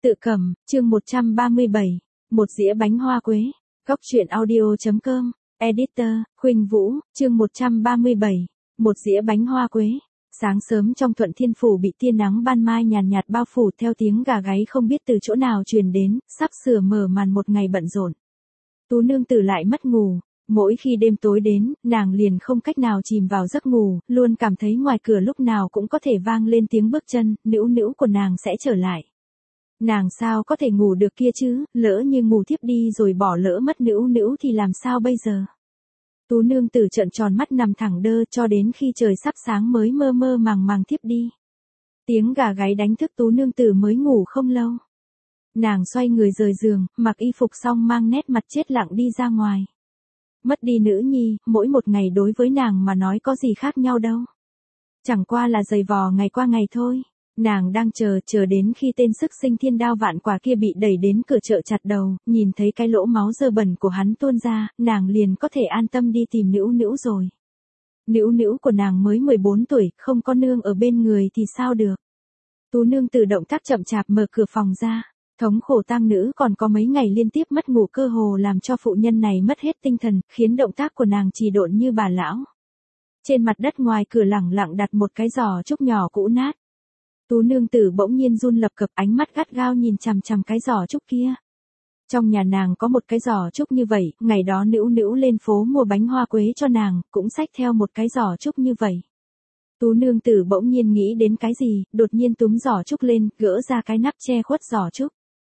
Tự cầm, chương 137, một dĩa bánh hoa quế. Góc truyện audio.com, editor, Khuynh Vũ, chương 137, một dĩa bánh hoa quế. Sáng sớm trong Thuận Thiên Phủ bị tia nắng ban mai nhàn nhạt bao phủ theo tiếng gà gáy không biết từ chỗ nào truyền đến, sắp sửa mở màn một ngày bận rộn. Tú nương tử lại mất ngủ. Mỗi khi đêm tối đến, nàng liền không cách nào chìm vào giấc ngủ, luôn cảm thấy ngoài cửa lúc nào cũng có thể vang lên tiếng bước chân, nữu nữu của nàng sẽ trở lại. Nàng sao có thể ngủ được kia chứ, lỡ như ngủ thiếp đi rồi bỏ lỡ mất nữu nữu thì làm sao bây giờ? Tú nương tử trợn tròn mắt nằm thẳng đơ cho đến khi trời sắp sáng mới mơ mơ màng màng thiếp đi. Tiếng gà gáy đánh thức tú nương tử mới ngủ không lâu. Nàng xoay người rời giường, mặc y phục xong mang nét mặt chết lặng đi ra ngoài. Mất đi nữ nhi, mỗi một ngày đối với nàng mà nói có gì khác nhau đâu. Chẳng qua là giày vò ngày qua ngày thôi. Nàng đang chờ đến khi tên sức sinh thiên đao vạn quả kia bị đẩy đến cửa chợ chặt đầu, nhìn thấy cái lỗ máu dơ bẩn của hắn tuôn ra, nàng liền có thể an tâm đi tìm nữu nữu rồi. Nữu nữu của nàng mới 14 tuổi, không có nương ở bên người thì sao được. Tú nương từ động tác chậm chạp mở cửa phòng ra. Thống khổ tang nữ còn có mấy ngày liên tiếp mất ngủ cơ hồ làm cho phụ nhân này mất hết tinh thần, khiến động tác của nàng trì độn như bà lão. Trên mặt đất ngoài cửa lẳng lặng đặt một cái giỏ trúc nhỏ cũ nát. Tú nương tử bỗng nhiên run lập cập, ánh mắt gắt gao nhìn chằm chằm cái giỏ trúc kia. Trong nhà nàng có một cái giỏ trúc như vậy, ngày đó nữu nữu lên phố mua bánh hoa quế cho nàng, cũng xách theo một cái giỏ trúc như vậy. Tú nương tử bỗng nhiên nghĩ đến cái gì, đột nhiên túm giỏ trúc lên, gỡ ra cái nắp che khuất giỏ trúc.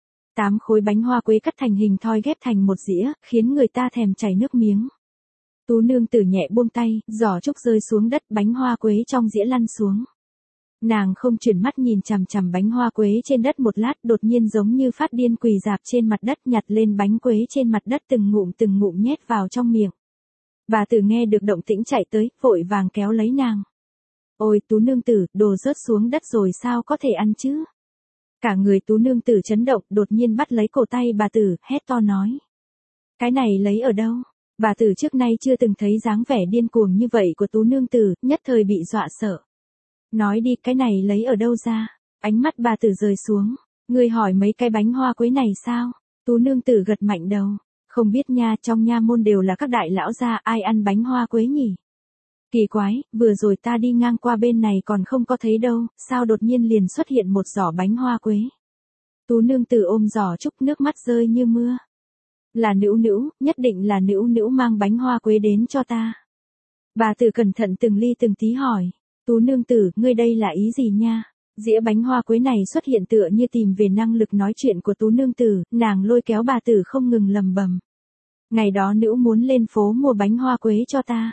8 khối bánh hoa quế cắt thành hình thoi ghép thành một dĩa, khiến người ta thèm chảy nước miếng. Tú nương tử nhẹ buông tay, giỏ trúc rơi xuống đất, bánh hoa quế trong dĩa lăn xuống. Nàng không chuyển mắt nhìn chằm chằm bánh hoa quế trên đất một lát, đột nhiên giống như phát điên quỳ rạp trên mặt đất nhặt lên bánh quế trên mặt đất từng ngụm nhét vào trong miệng. Bà tử nghe được động tĩnh chạy tới, vội vàng kéo lấy nàng. Ôi Tú nương tử, đồ rớt xuống đất rồi sao có thể ăn chứ? Cả người Tú nương tử chấn động, đột nhiên bắt lấy cổ tay bà tử, hét to nói. Cái này lấy ở đâu? Bà tử trước nay chưa từng thấy dáng vẻ điên cuồng như vậy của Tú nương tử, nhất thời bị dọa sợ. Nói đi, cái này lấy ở đâu ra? Ánh mắt bà tử rời xuống. Người hỏi mấy cái bánh hoa quế này sao? Tú nương tử gật mạnh đầu. Không biết nha, trong nha môn đều là các đại lão gia, ai ăn bánh hoa quế nhỉ? Kỳ quái, vừa rồi ta đi ngang qua bên này còn không có thấy đâu, sao đột nhiên liền xuất hiện một giỏ bánh hoa quế. Tú nương tử ôm giỏ trúc, nước mắt rơi như mưa. Là nữu nữu, nhất định là nữu nữu mang bánh hoa quế đến cho ta. Bà tử cẩn thận từng ly từng tí hỏi. Tú nương tử, ngươi đây là ý gì nha? Dĩa bánh hoa quế này xuất hiện tựa như tìm về năng lực nói chuyện của tú nương tử, nàng lôi kéo bà tử không ngừng lầm bầm. Ngày đó nữu muốn lên phố mua bánh hoa quế cho ta.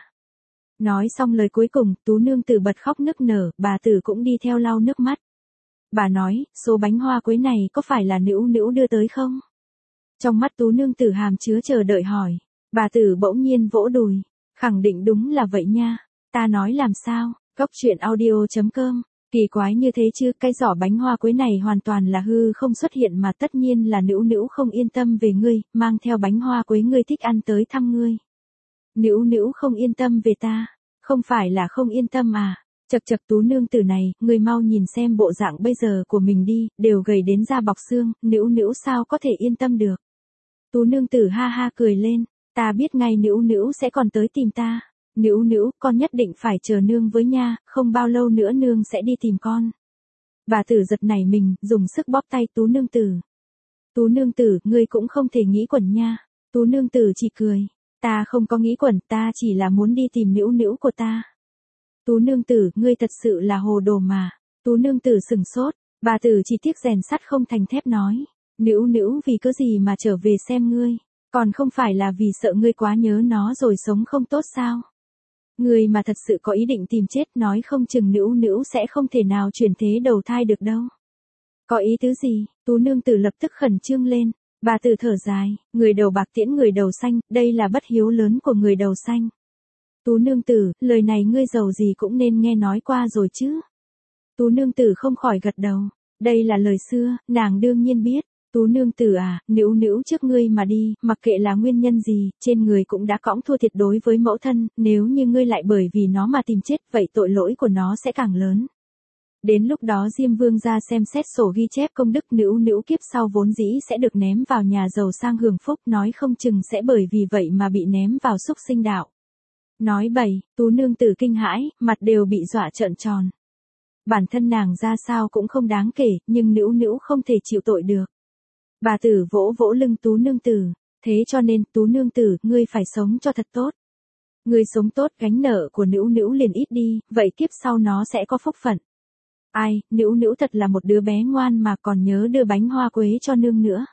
Nói xong lời cuối cùng, tú nương tử bật khóc nức nở, bà tử cũng đi theo lau nước mắt. Bà nói, số bánh hoa quế này có phải là nữu nữu đưa tới không? Trong mắt tú nương tử hàm chứa chờ đợi hỏi. Bà tử bỗng nhiên vỗ đùi. Khẳng định đúng là vậy nha. Ta nói làm sao? Góc truyện audio.com, kỳ quái như thế chứ, cái giỏ bánh hoa quế này hoàn toàn là hư không xuất hiện mà tất nhiên là nữu nữu không yên tâm về ngươi, mang theo bánh hoa quế ngươi thích ăn tới thăm ngươi. Nữu nữu không yên tâm về ta, không phải là không yên tâm à? Chậc chậc tú nương tử này, ngươi mau nhìn xem bộ dạng bây giờ của mình đi, đều gầy đến da bọc xương, nữu nữu sao có thể yên tâm được? Tú nương tử ha ha cười lên, ta biết ngay nữu nữu sẽ còn tới tìm ta. Nữu nữu, con nhất định phải chờ nương với nha, không bao lâu nữa nương sẽ đi tìm con. Bà tử giật nảy mình, dùng sức bóp tay tú nương tử. Tú nương tử, ngươi cũng không thể nghĩ quẩn nha. Tú nương tử chỉ cười. Ta không có nghĩ quẩn, ta chỉ là muốn đi tìm nữu nữu của ta. Tú nương tử, ngươi thật sự là hồ đồ mà. Tú nương tử sừng sốt, bà tử chỉ tiếc rèn sắt không thành thép nói. Nữu nữu vì cớ gì mà trở về xem ngươi, còn không phải là vì sợ ngươi quá nhớ nó rồi sống không tốt sao? Người mà thật sự có ý định tìm chết nói không chừng nữu nữu sẽ không thể nào chuyển thế đầu thai được đâu. Có ý tứ gì? Tú nương tử lập tức khẩn trương lên. Bà tử thở dài, người đầu bạc tiễn người đầu xanh, đây là bất hiếu lớn của người đầu xanh. Tú nương tử, lời này ngươi giàu gì cũng nên nghe nói qua rồi chứ. Tú nương tử không khỏi gật đầu. Đây là lời xưa, nàng đương nhiên biết. Tú nương tử à, nữu nữu trước ngươi mà đi, mặc kệ là nguyên nhân gì, trên người cũng đã cõng thua thiệt đối với mẫu thân, nếu như ngươi lại bởi vì nó mà tìm chết, vậy tội lỗi của nó sẽ càng lớn. Đến lúc đó Diêm Vương ra xem xét sổ ghi chép công đức Nữu Nữu kiếp sau vốn dĩ sẽ được ném vào nhà giàu sang hưởng phúc, nói không chừng sẽ bởi vì vậy mà bị ném vào súc sinh đạo. Nói bậy, Tú nương tử kinh hãi, mặt đều bị dọa trợn tròn. Bản thân nàng ra sao cũng không đáng kể, nhưng Nữu Nữu không thể chịu tội được. Bà tử vỗ vỗ lưng Tú nương tử, thế cho nên Tú nương tử, ngươi phải sống cho thật tốt. Ngươi sống tốt, gánh nợ của Nữu Nữu liền ít đi, vậy kiếp sau nó sẽ có phúc phận. Ai, Nữu Nữu thật là một đứa bé ngoan mà còn nhớ đưa bánh hoa quế cho nương nữa.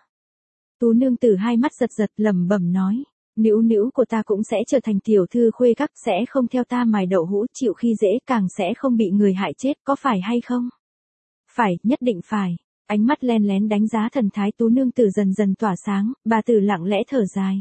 Tú nương tử hai mắt giật giật lẩm bẩm nói, Nữu Nữu của ta cũng sẽ trở thành tiểu thư khuê các, sẽ không theo ta mài đậu hũ chịu khi dễ, càng sẽ không bị người hại chết, có phải hay không? Phải, nhất định phải. Ánh mắt len lén đánh giá thần thái Tú nương tử dần dần tỏa sáng, bà tử lặng lẽ thở dài.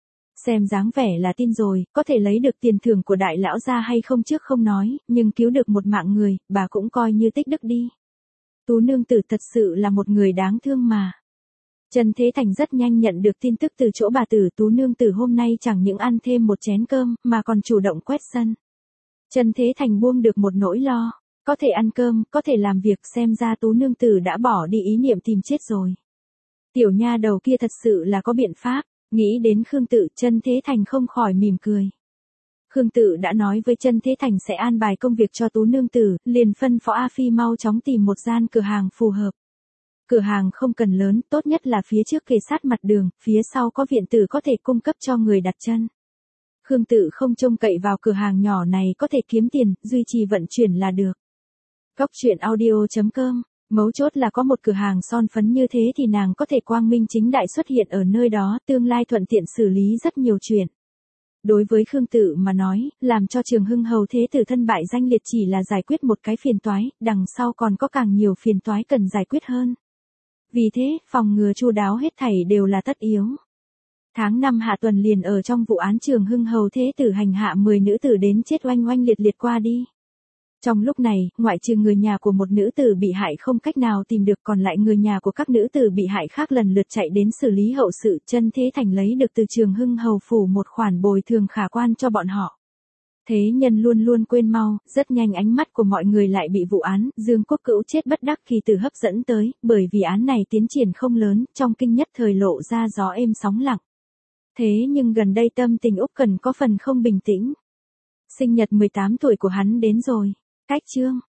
Xem dáng vẻ là tin rồi, có thể lấy được tiền thưởng của đại lão gia hay không trước không nói, nhưng cứu được một mạng người, bà cũng coi như tích đức đi. Tú nương tử thật sự là một người đáng thương mà. Trần Thế Thành rất nhanh nhận được tin tức từ chỗ bà tử. Tú nương tử hôm nay chẳng những ăn thêm một chén cơm, mà còn chủ động quét sân. Trần Thế Thành buông được một nỗi lo, có thể ăn cơm, có thể làm việc, xem ra Tú nương tử đã bỏ đi ý niệm tìm chết rồi. Tiểu nha đầu kia thật sự là có biện pháp. Nghĩ đến Khương Tự, Trần Thế Thành không khỏi mỉm cười. Khương Tự đã nói với Trần Thế Thành sẽ an bài công việc cho Tú nương tử, liền phân phó A Phi mau chóng tìm một gian cửa hàng phù hợp. Cửa hàng không cần lớn, tốt nhất là phía trước kề sát mặt đường, phía sau có viện tử có thể cung cấp cho người đặt chân. Khương Tự không trông cậy vào cửa hàng nhỏ này có thể kiếm tiền, duy trì vận chuyển là được. Góc truyện audio.com. Mấu chốt là có một cửa hàng son phấn như thế thì nàng có thể quang minh chính đại xuất hiện ở nơi đó, tương lai thuận tiện xử lý rất nhiều chuyện. Đối với Khương Tự mà nói, làm cho Trường Hưng hầu thế tử thân bại danh liệt chỉ là giải quyết một cái phiền toái, đằng sau còn có càng nhiều phiền toái cần giải quyết hơn. Vì thế, phòng ngừa chu đáo hết thảy đều là tất yếu. Tháng 5 hạ tuần liền ở trong vụ án Trường Hưng hầu thế tử hành hạ 10 nữ tử đến chết oanh oanh liệt liệt qua đi. Trong lúc này, ngoại trừ người nhà của một nữ tử bị hại không cách nào tìm được, còn lại người nhà của các nữ tử bị hại khác lần lượt chạy đến xử lý hậu sự. Trần Thế Thành lấy được từ Trường Hưng hầu phủ một khoản bồi thường khả quan cho bọn họ. Thế nhân luôn luôn quên mau, rất nhanh ánh mắt của mọi người lại bị vụ án Dương Quốc Cữu chết bất đắc kỳ tử hấp dẫn tới, bởi vì án này tiến triển không lớn, trong kinh nhất thời lộ ra gió êm sóng lặng. Thế nhưng gần đây tâm tình Úc Cần có phần không bình tĩnh. Sinh nhật 18 tuổi của hắn đến rồi. Cách chương